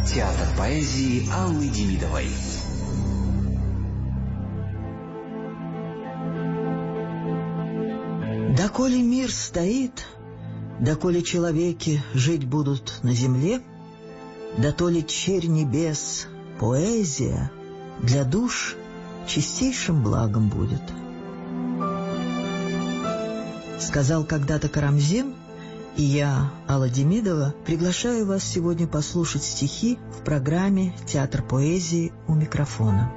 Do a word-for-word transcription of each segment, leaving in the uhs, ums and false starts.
Театр поэзии Аллы Демидовой. Доколе мир стоит, доколе человеки жить будут на земле, дотоле черь небес, поэзия для душ чистейшим благом будет. Сказал когда-то Карамзин, и я, Алла Демидова, приглашаю вас сегодня послушать стихи в программе «Театр поэзии» у микрофона.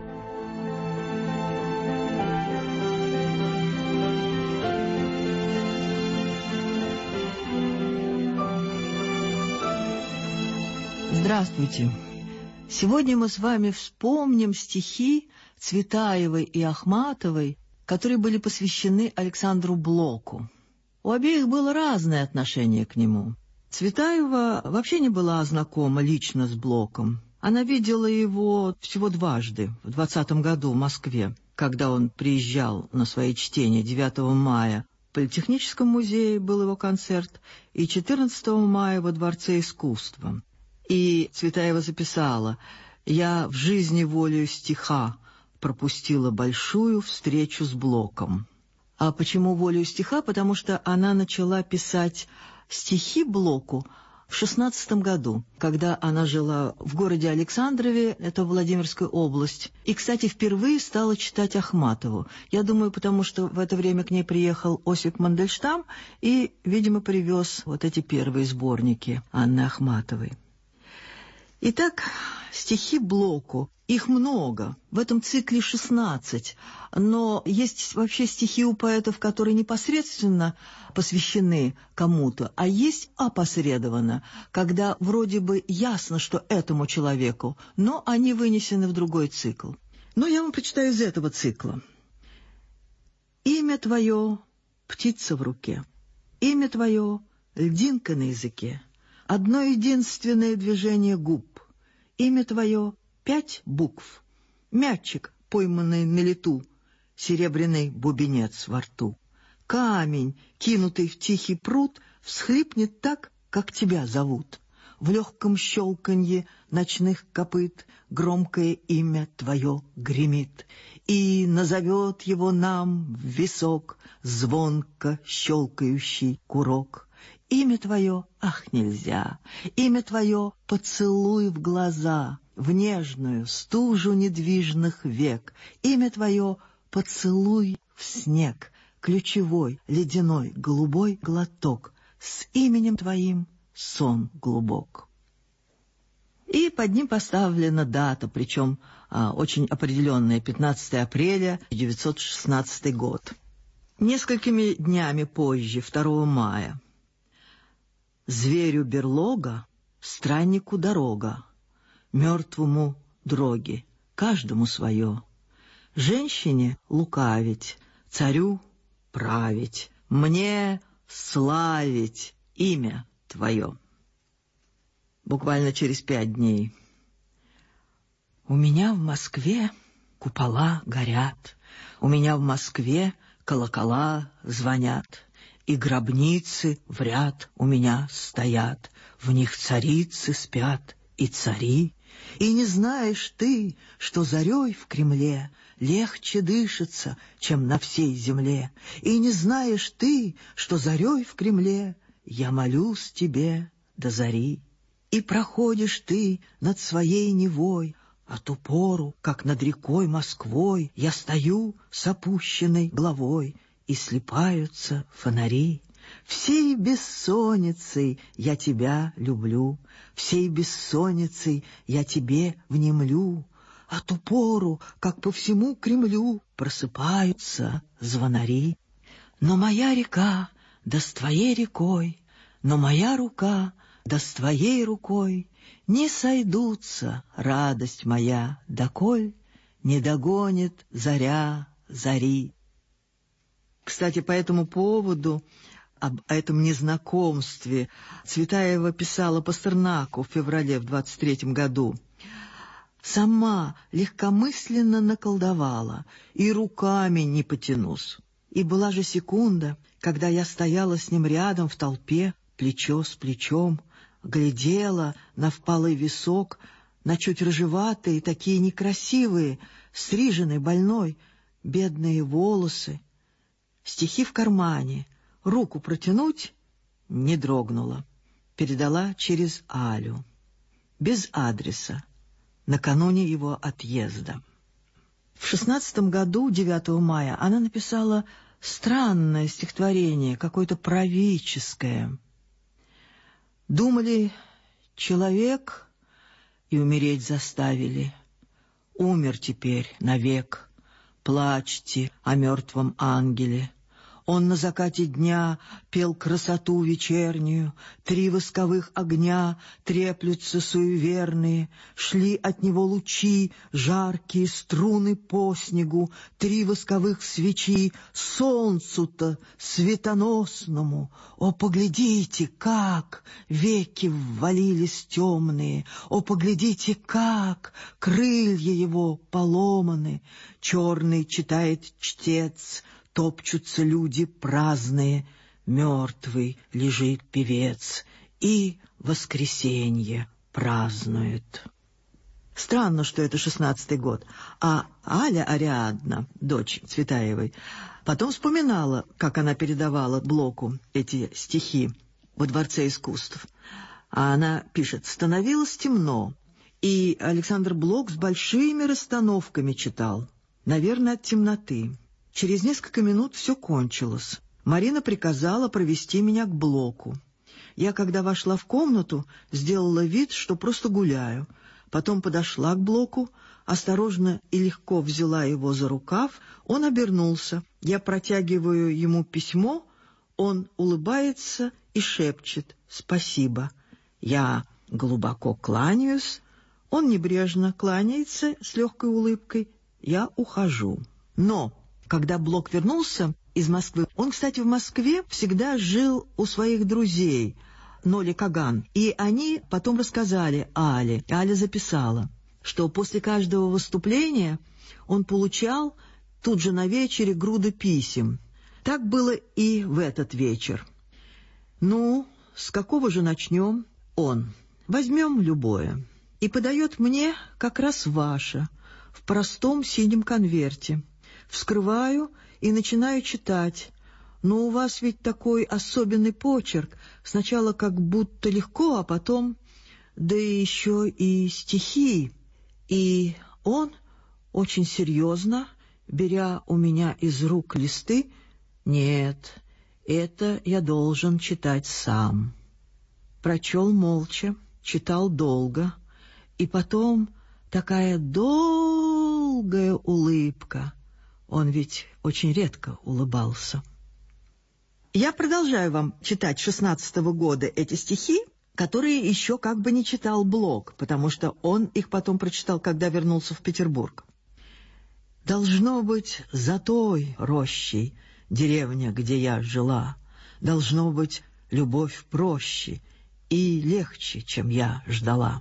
Здравствуйте! Сегодня мы с вами вспомним стихи Цветаевой и Ахматовой, которые были посвящены Александру Блоку. У обеих было разное отношение к нему. Цветаева вообще не была знакома лично с Блоком. Она видела его всего дважды, в двадцатом году в Москве, когда он приезжал на свои чтения девятого мая. В Политехническом музее был его концерт, и четырнадцатого мая во Дворце искусства. И Цветаева записала: «Я в жизни волею стиха пропустила большую встречу с Блоком». А почему волею стиха? Потому что она начала писать стихи Блоку в шестнадцатом году, когда она жила в городе Александрове, это Владимирская область. И, кстати, впервые стала читать Ахматову. Я думаю, потому что в это время к ней приехал Осип Мандельштам и, видимо, привез вот эти первые сборники Анны Ахматовой. Итак, стихи Блоку. Их много, в этом цикле шестнадцать, но есть вообще стихи у поэтов, которые непосредственно посвящены кому-то, а есть опосредованно, когда вроде бы ясно, что этому человеку, но они вынесены в другой цикл. Но я вам прочитаю из этого цикла. «Имя твое — птица в руке, имя твое — льдинка на языке, одно единственное движение губ, имя твое — пять букв, мячик, пойманный на лету, серебряный бубенец во рту. Камень, кинутый в тихий пруд, всхлипнет так, как тебя зовут. В легком щелканье ночных копыт громкое имя твое гремит, и назовет его нам в висок звонко щелкающий курок. Имя твое, ах, нельзя, имя твое поцелуй в глаза, в нежную стужу недвижных век. Имя твое — поцелуй в снег, ключевой, ледяной, голубой глоток. С именем твоим сон глубок». И под ним поставлена дата, причем а, очень определенная, пятнадцатое апреля девятьсот шестнадцатый год. Несколькими днями позже, второго мая. «Зверю берлога, страннику дорога, мертвому дроги, каждому свое. Женщине лукавить, царю править, мне славить имя твое». Буквально через пять дней. «У меня в Москве купола горят, у меня в Москве колокола звонят, и гробницы в ряд у меня стоят, в них царицы спят и цари. И не знаешь ты, что зарей в Кремле легче дышится, чем на всей земле. И не знаешь ты, что зарей в Кремле я молюсь тебе до зари. И проходишь ты над своей Невой, а ту пору, как над рекой Москвой, я стою с опущенной головой, и слипаются фонари. Всей бессонницей я тебя люблю, всей бессонницей я тебе внемлю, а ту пору, как по всему Кремлю просыпаются звонари. Но моя река, да с твоей рекой, но моя рука, да с твоей рукой не сойдутся, радость моя, доколь не догонит заря зари». Кстати, по этому поводу, об этом незнакомстве, Цветаева писала Пастернаку в феврале в двадцать третьем году. «Сама легкомысленно наколдовала, и руками не потянусь. И была же секунда, когда я стояла с ним рядом в толпе, плечо с плечом, глядела на впалый висок, на чуть рыжеватые, такие некрасивые, стриженный, больной, бедные волосы. Стихи в кармане, руку протянуть — не дрогнула. Передала через Алю. Без адреса, накануне его отъезда. В шестнадцатом году, девятого мая, она написала странное стихотворение, какое-то правительское. Думали, человек, и умереть заставили. Умер теперь навек. Плачьте о мертвом ангеле. Он на закате дня пел красоту вечернюю, три восковых огня треплются суеверные, шли от него лучи, жаркие струны по снегу, три восковых свечи, солнцу-то светоносному. О, поглядите, как веки ввалились темные, о, поглядите, как крылья его поломаны, черный читает чтец, топчутся люди праздные, мертвый лежит певец, и воскресенье празднует. Странно, что это шестнадцатый год, а Аля Ариадна, дочь Цветаевой, потом вспоминала, как она передавала Блоку эти стихи во Дворце искусств. А она пишет: «Становилось темно, и Александр Блок с большими расстановками читал, наверное, от темноты. Через несколько минут все кончилось. Марина приказала провести меня к Блоку. Я, когда вошла в комнату, сделала вид, что просто гуляю. Потом подошла к Блоку, осторожно и легко взяла его за рукав. Он обернулся. Я протягиваю ему письмо. Он улыбается и шепчет «Спасибо». Я глубоко кланяюсь. Он небрежно кланяется с легкой улыбкой. Я ухожу. Но когда Блок вернулся из Москвы, он, кстати, в Москве всегда жил у своих друзей, Ноли Каган, и они потом рассказали Але. Аля записала, что после каждого выступления он получал тут же на вечере груды писем. Так было и в этот вечер. «Ну, с какого же начнем?» Он. «Возьмем любое». И подает мне как раз ваше, в простом синем конверте. Вскрываю и начинаю читать. Но у вас ведь такой особенный почерк. Сначала как будто легко, а потом... Да еще и стихи. И он очень серьезно, беря у меня из рук листы: «Нет, это я должен читать сам». Прочел молча, читал долго. И потом такая долгая улыбка. Он ведь очень редко улыбался. Я продолжаю вам читать шестнадцатого года эти стихи, которые еще как бы не читал Блок, потому что он их потом прочитал, когда вернулся в Петербург. «Должно быть, за той рощей деревня, где я жила, должно быть, любовь проще и легче, чем я ждала.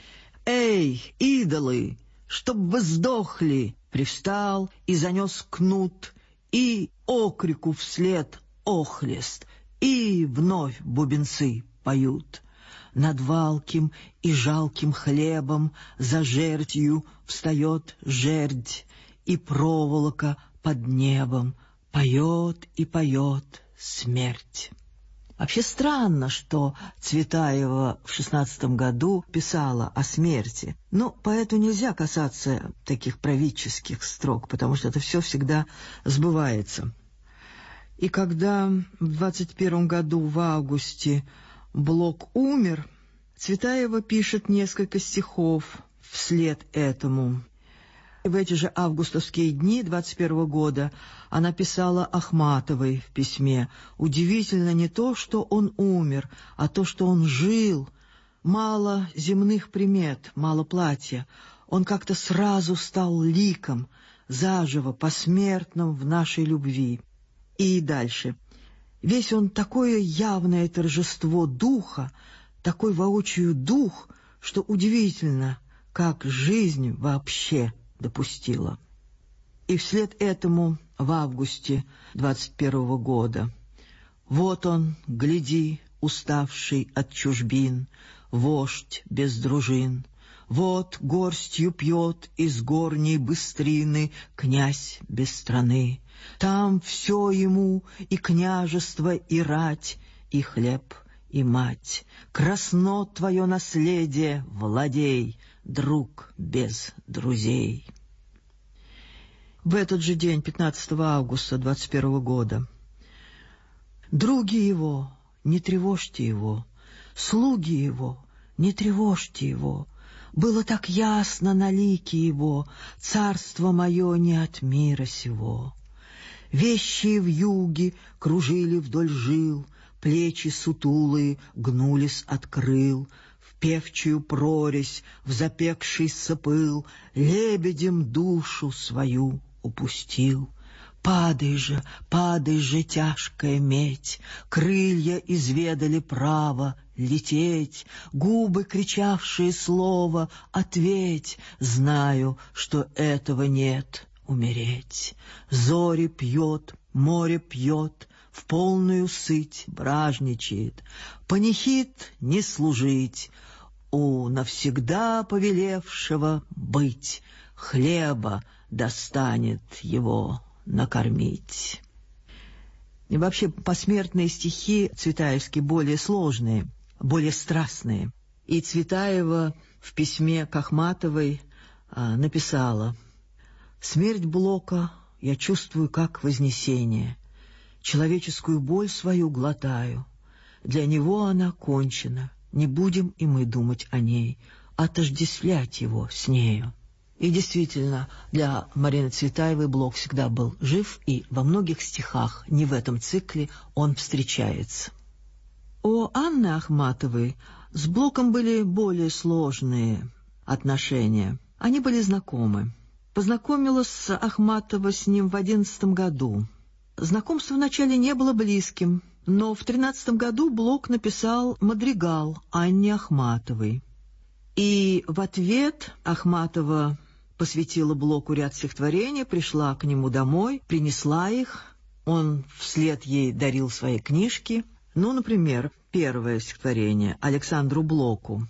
Эй, идолы, чтоб вы сдохли!» Привстал и занес кнут, и окрику вслед охлест, и вновь бубенцы поют. Над валким и жалким хлебом за жертью встает жердь, и проволока под небом поет и поет смерть. Вообще странно, что Цветаева в шестнадцатом году писала о смерти. Но поэту нельзя касаться таких правительских строк, потому что это все всегда сбывается. И когда в двадцать первом году в августе Блок умер, Цветаева пишет несколько стихов вслед этому. В эти же августовские дни двадцать первого года она писала Ахматовой в письме: «Удивительно не то, что он умер, а то, что он жил. Мало земных примет, мало платья. Он как-то сразу стал ликом, заживо, посмертным в нашей любви». И дальше. «Весь он такое явное торжество духа, такой воочию дух, что удивительно, как жизнь вообще допустила». И вслед этому в августе двадцать первого года: «Вот он, гляди, уставший от чужбин, вождь без дружин, Вот горстью пьет из горней быстрины князь без страны. Там все ему и княжество, и рать, и хлеб, и мать. Красно твое наследие, владей, друг без друзей. В этот же день, пятнадцатого августа двадцать первого года, други его, не тревожьте его, слуги его, не тревожьте его. Было так ясно на лике его, царство мое не от мира сего. Вещи вьюги кружили вдоль жил, плечи сутулые гнулись от крыл, в певчую прорезь, в запекшийся пыл, лебедем душу свою упустил. Падай же, падай же, тяжкая медь, крылья изведали право лететь, губы, кричавшие слово, ответь, знаю, что этого нет, умереть. Зори пьет, море пьет, в полную сыть бражничает, панихид не служить, у навсегда повелевшего быть, хлеба достанет его накормить. И вообще посмертные стихи цветаевские более сложные, более страстные. И Цветаева в письме к Ахматовой а, написала: «Смерть Блока я чувствую как вознесение, человеческую боль свою глотаю, для него она кончена, не будем и мы думать о ней, отождествлять его с нею». И действительно, для Марины Цветаевой Блок всегда был жив, и во многих стихах, не в этом цикле, он встречается. У Анны Ахматовой с Блоком были более сложные отношения. Они были знакомы. Познакомилась Ахматова с ним в одиннадцатом году. Знакомство вначале не было близким, но в тринадцатом году Блок написал мадригал Анне Ахматовой. И в ответ Ахматова посвятила Блоку ряд стихотворений, пришла к нему домой, принесла их, он вслед ей дарил свои книжки. Ну, например, первое стихотворение Александру Блоку.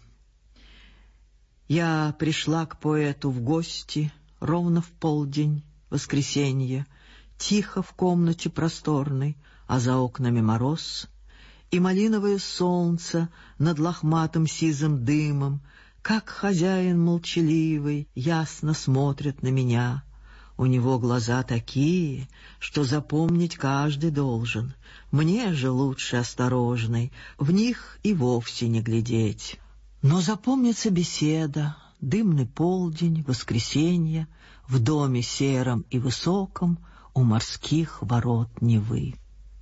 «Я пришла к поэту в гости ровно в полдень, воскресенье, тихо в комнате просторной, а за окнами мороз, и малиновое солнце над лохматым сизым дымом, как хозяин молчаливый, ясно смотрит на меня. У него глаза такие, что запомнить каждый должен. Мне же лучше осторожный, в них и вовсе не глядеть. Но запомнится беседа, дымный полдень, воскресенье, в доме сером и высоком у морских ворот Невы».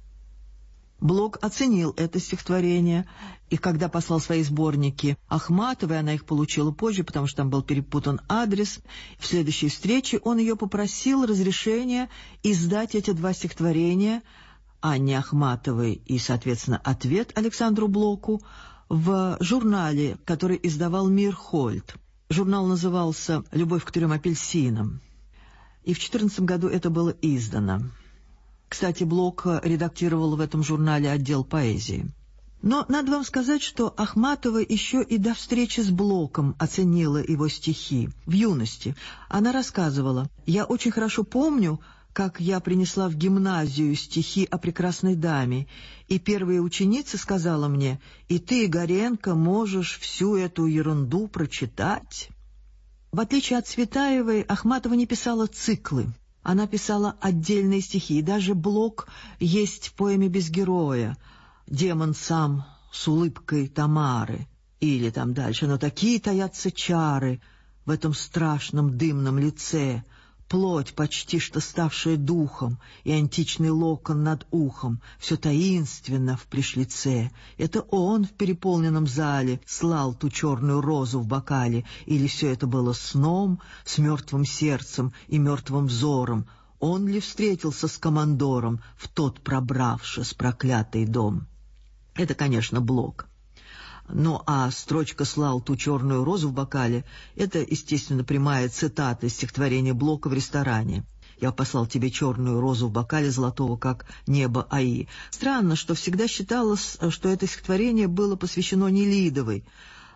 Блок оценил это стихотворение, и когда послал свои сборники Ахматовой, она их получила позже, потому что там был перепутан адрес, в следующей встрече он ее попросил разрешения издать эти два стихотворения Анне Ахматовой и, соответственно, ответ Александру Блоку в журнале, который издавал Мирхольд. Журнал назывался «Любовь к трем апельсинам». И в четырнадцатом году это было издано. Кстати, Блок редактировал в этом журнале отдел поэзии. Но надо вам сказать, что Ахматова еще и до встречи с Блоком оценила его стихи в юности. Она рассказывала: «Я очень хорошо помню, как я принесла в гимназию стихи о прекрасной даме, и первая ученица сказала мне: «И ты, Горенко, можешь всю эту ерунду прочитать». В отличие от Цветаевой, Ахматова не писала циклы. Она писала отдельные стихи, и даже Блок есть в поэме «Без героя». «Демон сам с улыбкой Тамары» или там дальше. «Но такие таятся чары в этом страшном дымном лице, плоть, почти что ставшая духом, и античный локон над ухом, все таинственно в пришлице. Это он в переполненном зале слал ту черную розу в бокале, или все это было сном, с мертвым сердцем и мертвым взором? Он ли встретился с командором в тот пробравшись проклятый дом?» Это, конечно, Блок. Ну, а строчка «слал ту черную розу в бокале» — это, естественно, прямая цитата из стихотворения Блока в ресторане. «Я послал тебе черную розу в бокале золотого, как небо Аи». Странно, что всегда считалось, что это стихотворение было посвящено Нелидовой.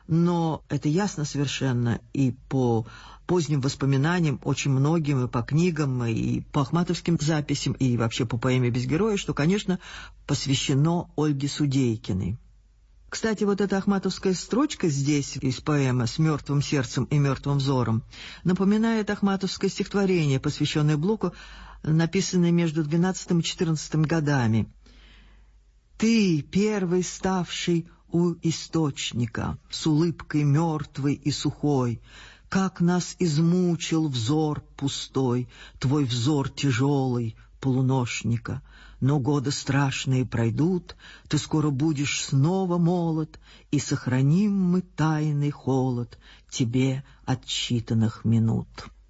но это ясно совершенно и по поздним воспоминаниям, очень многим, и по книгам, и по ахматовским записям, и вообще по поэме «Без героя», что, конечно, посвящено Ольге Судейкиной. Кстати, вот эта ахматовская строчка здесь из поэмы «С мертвым сердцем и мертвым взором» напоминает ахматовское стихотворение, посвященное Блоку, написанное между двенадцатым и четырнадцатым годами. «Ты, первый ставший у источника, с улыбкой мертвой и сухой, как нас измучил взор пустой, твой взор тяжелый, полуношника. Но годы страшные пройдут, ты скоро будешь снова молод, и сохраним мы тайный холод тебе отсчитанных минут».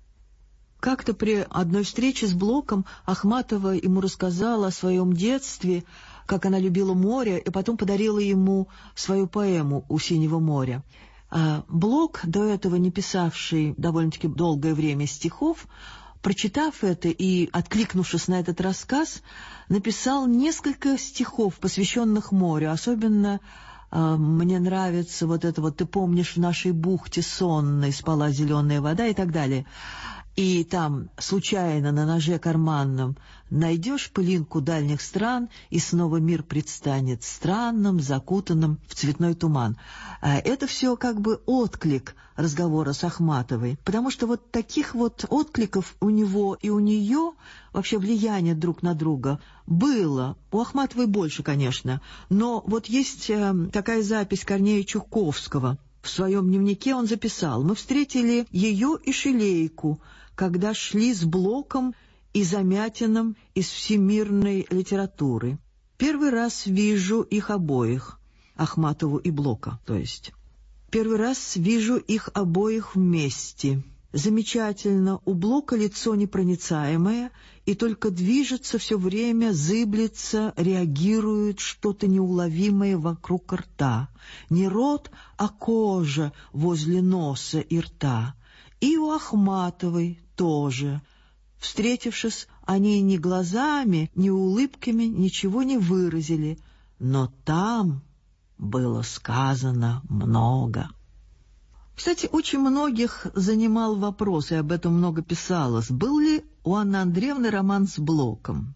Как-то при одной встрече с Блоком Ахматова ему рассказала о своем детстве, как она любила море, и потом подарила ему свою поэму «У синего моря». А Блок, до этого не писавший довольно-таки долгое время стихов, прочитав это и откликнувшись на этот рассказ, написал несколько стихов, посвященных морю. Особенно э, мне нравится вот это вот «Ты помнишь, в нашей бухте сонной спала зеленая вода» и так далее. И там случайно на ноже карманном найдешь пылинку дальних стран, и снова мир предстанет странным, закутанным в цветной туман. Это все как бы отклик разговора с Ахматовой, потому что вот таких вот откликов у него и у нее, вообще влияние друг на друга, было. У Ахматовой больше, конечно, но вот есть такая запись Корнея Чуковского. В своем дневнике он записал: «Мы встретили ее и Шилейку, когда шли с Блоком и Замятиным из всемирной литературы. Первый раз вижу их обоих, Ахматову и Блока, то есть. Первый раз вижу их обоих вместе. Замечательно, у Блока лицо непроницаемое, и только движется все время, зыблется, реагирует что-то неуловимое вокруг рта. Не рот, а кожа возле носа и рта. И у Ахматовой тоже. Встретившись, они ни глазами, ни улыбками ничего не выразили, но там было сказано много». Кстати, очень многих занимал вопрос, и об этом много писалось, был ли у Анны Андреевны роман с Блоком.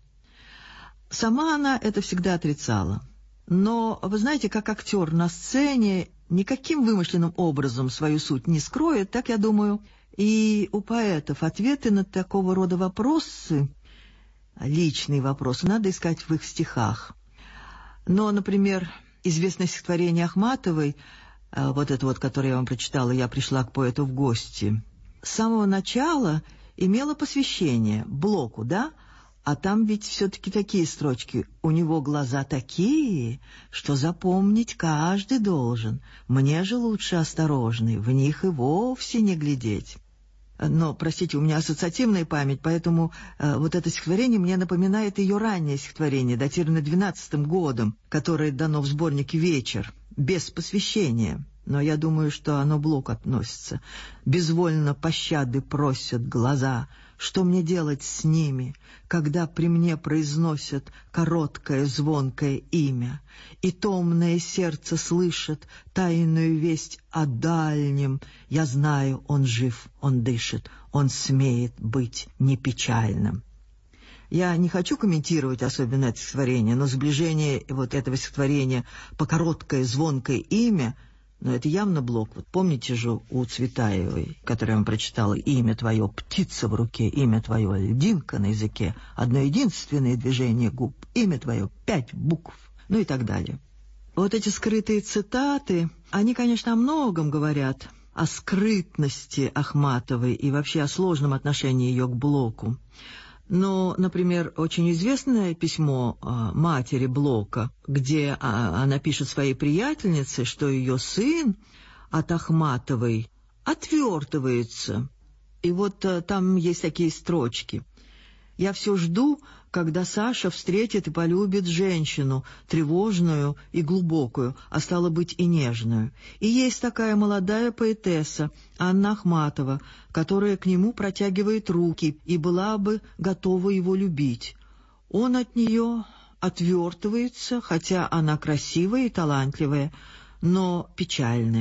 Сама она это всегда отрицала. Но, вы знаете, как актер на сцене никаким вымышленным образом свою суть не скроет, так, я думаю, и у поэтов ответы на такого рода вопросы, личные вопросы, надо искать в их стихах. Но, например, известное стихотворение Ахматовой, вот это вот, которое я вам прочитала, «Я пришла к поэту в гости», с самого начала имело посвящение Блоку, да? А там ведь все-таки такие строчки: «У него глаза такие, что запомнить каждый должен. Мне же лучше осторожный, в них и вовсе не глядеть». Но, простите, у меня ассоциативная память, поэтому э, вот это стихотворение мне напоминает ее раннее стихотворение, датированное двенадцатым годом, которое дано в сборнике «Вечер», без посвящения. Но я думаю, что оно Блоку относится. «Безвольно пощады просят глаза. Что мне делать с ними, когда при мне произносят короткое звонкое имя, и томное сердце слышит тайную весть о дальнем? Я знаю, он жив, он дышит, он смеет быть непечальным». Я не хочу комментировать особенно это стихотворение, но сближение вот этого стихотворения по короткое звонкое имя, но это явно Блок. Вот помните же у Цветаевой, которую я вам прочитала: «Имя твое — птица в руке, имя твое — льдинка на языке, одно единственное движение губ, имя твое — пять букв», ну и так далее. Вот эти скрытые цитаты, они, конечно, о многом говорят, о скрытности Ахматовой и вообще о сложном отношении ее к Блоку. Но, например, очень известное письмо а, матери Блока, где а, она пишет своей приятельнице, что ее сын от Ахматовой отвертывается. И вот а, там есть такие строчки: «Я все жду, когда Саша встретит и полюбит женщину, тревожную и глубокую, а стало быть и нежную. И есть такая молодая поэтесса, Анна Ахматова, которая к нему протягивает руки и была бы готова его любить. Он от нее отвертывается, хотя она красивая и талантливая, но печальная.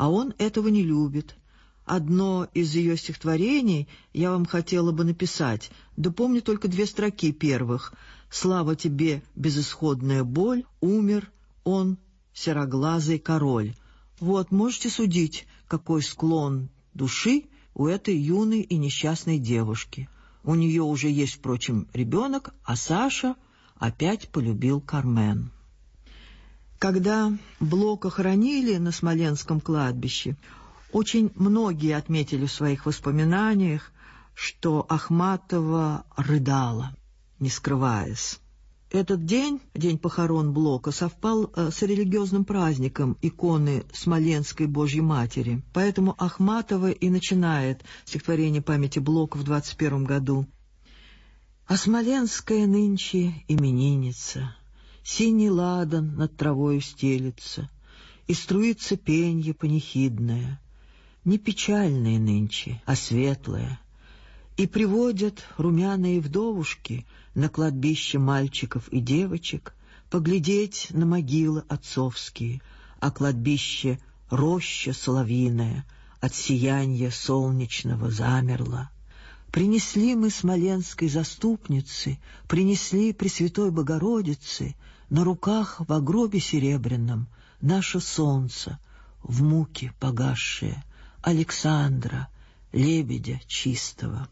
а он этого не любит. Одно из ее стихотворений я вам хотела бы написать, да помню только две строки первых. «Слава тебе, безысходная боль, умер он, сероглазый король». Вот, можете судить, какой склон души у этой юной и несчастной девушки. У нее уже есть, впрочем, ребенок, а Саша опять полюбил Кармен. Когда Блока хоронили на Смоленском кладбище, очень многие отметили в своих воспоминаниях, что Ахматова рыдала, не скрываясь. Этот день, день похорон Блока, совпал с религиозным праздником иконы Смоленской Божьей Матери. Поэтому Ахматова и начинает стихотворение памяти Блока в двадцать первом году. «А Смоленская нынче именинница, синий ладан над травою стелется, и струится пенье панихидное, не печальное нынче, а светлое, и приводят румяные вдовушки на кладбище мальчиков и девочек поглядеть на могилы отцовские, а кладбище роща соловьиная от сияния солнечного замерла. Принесли мы смоленской заступнице, принесли Пресвятой Богородице на руках в гробе серебряном наше солнце, в муке погасшее, Александра, лебедя чистого».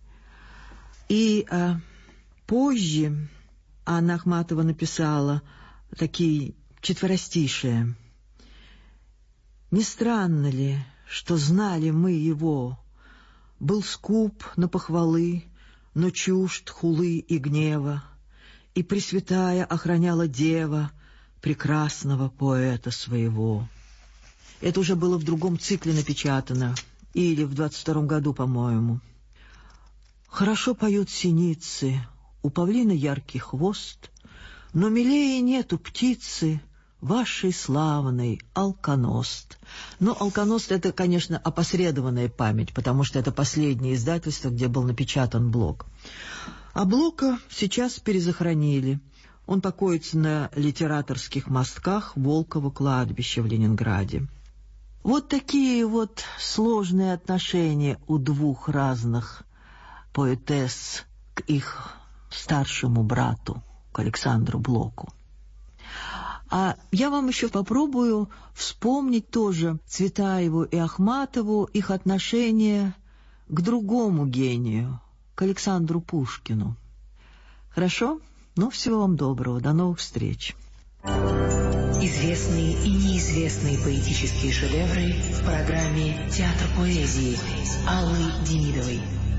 И а, позже Анна Ахматова написала такие четверостишие. «Не странно ли, что знали мы его? Был скуп на похвалы, но чужд хулы и гнева, и Пресвятая охраняла дева прекрасного поэта своего». Это уже было в другом цикле напечатано, или в двадцать втором году, по-моему. «Хорошо поют синицы, у павлина яркий хвост, но милее нету птицы вашей славной Алконост». Но Алконост — это, конечно, опосредованная память, потому что это последнее издательство, где был напечатан Блок. А Блока сейчас перезахоронили. Он покоится на литераторских мостках Волково кладбища в Ленинграде. Вот такие вот сложные отношения у двух разных поэтесс к их старшему брату, к Александру Блоку. А я вам еще попробую вспомнить тоже Цветаеву и Ахматову, их отношения к другому гению, к Александру Пушкину. Хорошо? Ну, всего вам доброго, до новых встреч. Известные и неизвестные поэтические шедевры в программе «Театр поэзии» Аллы Демидовой.